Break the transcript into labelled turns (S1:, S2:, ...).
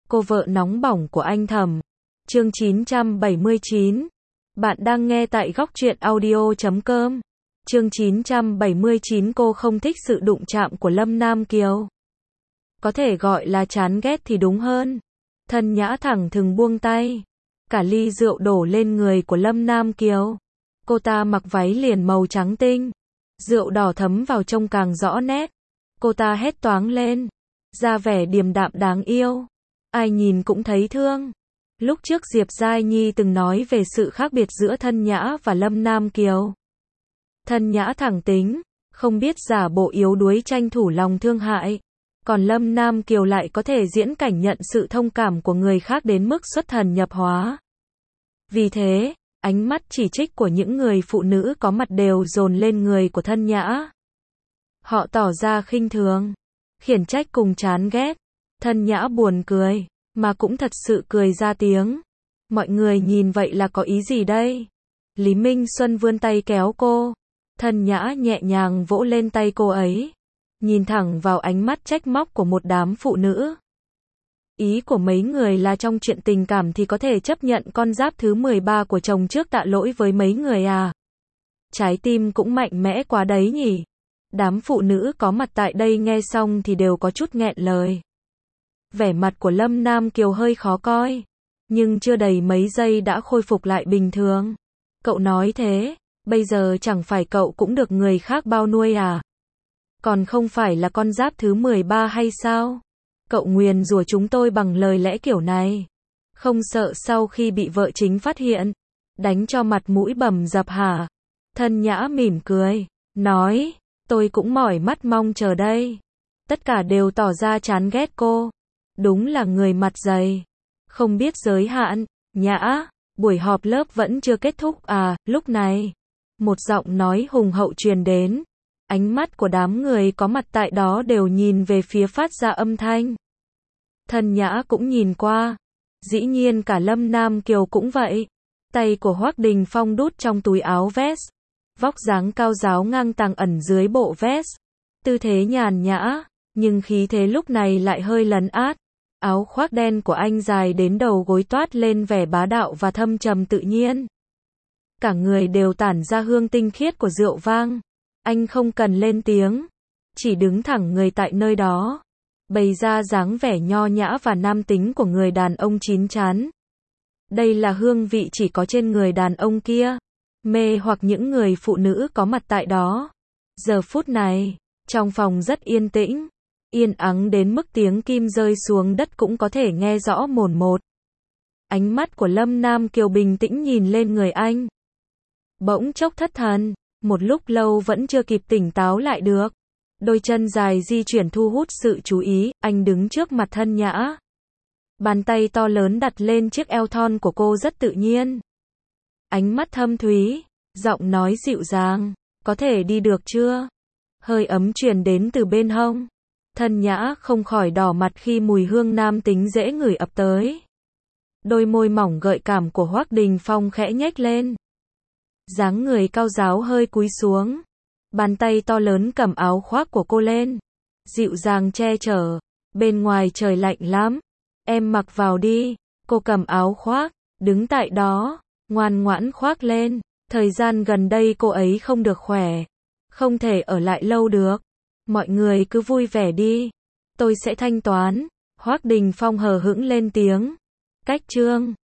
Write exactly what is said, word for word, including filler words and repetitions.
S1: cô vợ nóng bỏng của anh Thẩm. Chương chín trăm bảy mươi chín. Bạn đang nghe tại góc truyện audio chấm com. Chương chín trăm bảy mươi chín. Cô không thích sự đụng chạm của Lâm Nam Kiều. Có thể gọi là chán ghét thì đúng hơn. Thân Nhã thẳng thừng buông tay. Cả ly rượu đổ lên người của Lâm Nam Kiều. Cô ta mặc váy liền màu trắng tinh. Rượu đỏ thấm vào trông càng rõ nét. Cô ta hét toáng lên. Ra vẻ điềm đạm đáng yêu. Ai nhìn cũng thấy thương. Lúc trước Diệp Giai Nhi từng nói về sự khác biệt giữa Thân Nhã và Lâm Nam Kiều. Thân Nhã thẳng tính, không biết giả bộ yếu đuối tranh thủ lòng thương hại. Còn Lâm Nam Kiều lại có thể diễn cảnh nhận sự thông cảm của người khác đến mức xuất thần nhập hóa. Vì thế, ánh mắt chỉ trích của những người phụ nữ có mặt đều dồn lên người của Thân Nhã. Họ tỏ ra khinh thường, khiển trách cùng chán ghét. Thân Nhã buồn cười, mà cũng thật sự cười ra tiếng. Mọi người nhìn vậy là có ý gì đây? Lý Minh Xuân vươn tay kéo cô. Thân Nhã nhẹ nhàng vỗ lên tay cô ấy. Nhìn thẳng vào ánh mắt trách móc của một đám phụ nữ. Ý của mấy người là trong chuyện tình cảm thì có thể chấp nhận con giáp thứ mười ba của chồng trước tạ lỗi với mấy người à? Trái tim cũng mạnh mẽ quá đấy nhỉ? Đám phụ nữ có mặt tại đây nghe xong thì đều có chút nghẹn lời. Vẻ mặt của Lâm Nam Kiều hơi khó coi. Nhưng chưa đầy mấy giây đã khôi phục lại bình thường. Cậu nói thế, bây giờ chẳng phải cậu cũng được người khác bao nuôi à? Còn không phải là con giáp thứ mười ba hay sao? Cậu nguyền rủa chúng tôi bằng lời lẽ kiểu này. Không sợ sau khi bị vợ chính phát hiện, đánh cho mặt mũi bầm dập hả? Thân Nhã mỉm cười, nói, tôi cũng mỏi mắt mong chờ đây. Tất cả đều tỏ ra chán ghét cô. Đúng là người mặt dày. Không biết giới hạn. Nhã, buổi họp lớp vẫn chưa kết thúc à? Lúc này, một giọng nói hùng hậu truyền đến. Ánh mắt của đám người có mặt tại đó đều nhìn về phía phát ra âm thanh. Thân Nhã cũng nhìn qua. Dĩ nhiên cả Lâm Nam Kiều cũng vậy. Tay của Hoắc Đình Phong đút trong túi áo vest. Vóc dáng cao ráo ngang tàng ẩn dưới bộ vest. Tư thế nhàn nhã, nhưng khí thế lúc này lại hơi lấn át. Áo khoác đen của anh dài đến đầu gối toát lên vẻ bá đạo và thâm trầm tự nhiên. Cả người đều tản ra hương tinh khiết của rượu vang. Anh không cần lên tiếng, chỉ đứng thẳng người tại nơi đó, bày ra dáng vẻ nho nhã và nam tính của người đàn ông chín chắn. Đây là hương vị chỉ có trên người đàn ông kia, mê hoặc những người phụ nữ có mặt tại đó. Giờ phút này, trong phòng rất yên tĩnh, yên ắng đến mức tiếng kim rơi xuống đất cũng có thể nghe rõ mồn một. Ánh mắt của Lâm Nam Kiều bình tĩnh nhìn lên người anh. Bỗng chốc thất thần. Một lúc lâu vẫn chưa kịp tỉnh táo lại được. Đôi chân dài di chuyển thu hút sự chú ý, anh đứng trước mặt Thân Nhã. Bàn tay to lớn đặt lên chiếc eo thon của cô rất tự nhiên. Ánh mắt thâm thúy, giọng nói dịu dàng, có thể đi được chưa? Hơi ấm truyền đến từ bên hông. Thân Nhã không khỏi đỏ mặt khi mùi hương nam tính dễ ngửi ập tới. Đôi môi mỏng gợi cảm của Hoắc Đình Phong khẽ nhếch lên. Dáng người cao ráo hơi cúi xuống. Bàn tay to lớn cầm áo khoác của cô lên. Dịu dàng che chở. Bên ngoài trời lạnh lắm. Em mặc vào đi. Cô cầm áo khoác, đứng tại đó, ngoan ngoãn khoác lên. Thời gian gần đây cô ấy không được khỏe. Không thể ở lại lâu được. Mọi người cứ vui vẻ đi. Tôi sẽ thanh toán. Hoắc Đình Phong hờ hững lên tiếng. Cách chương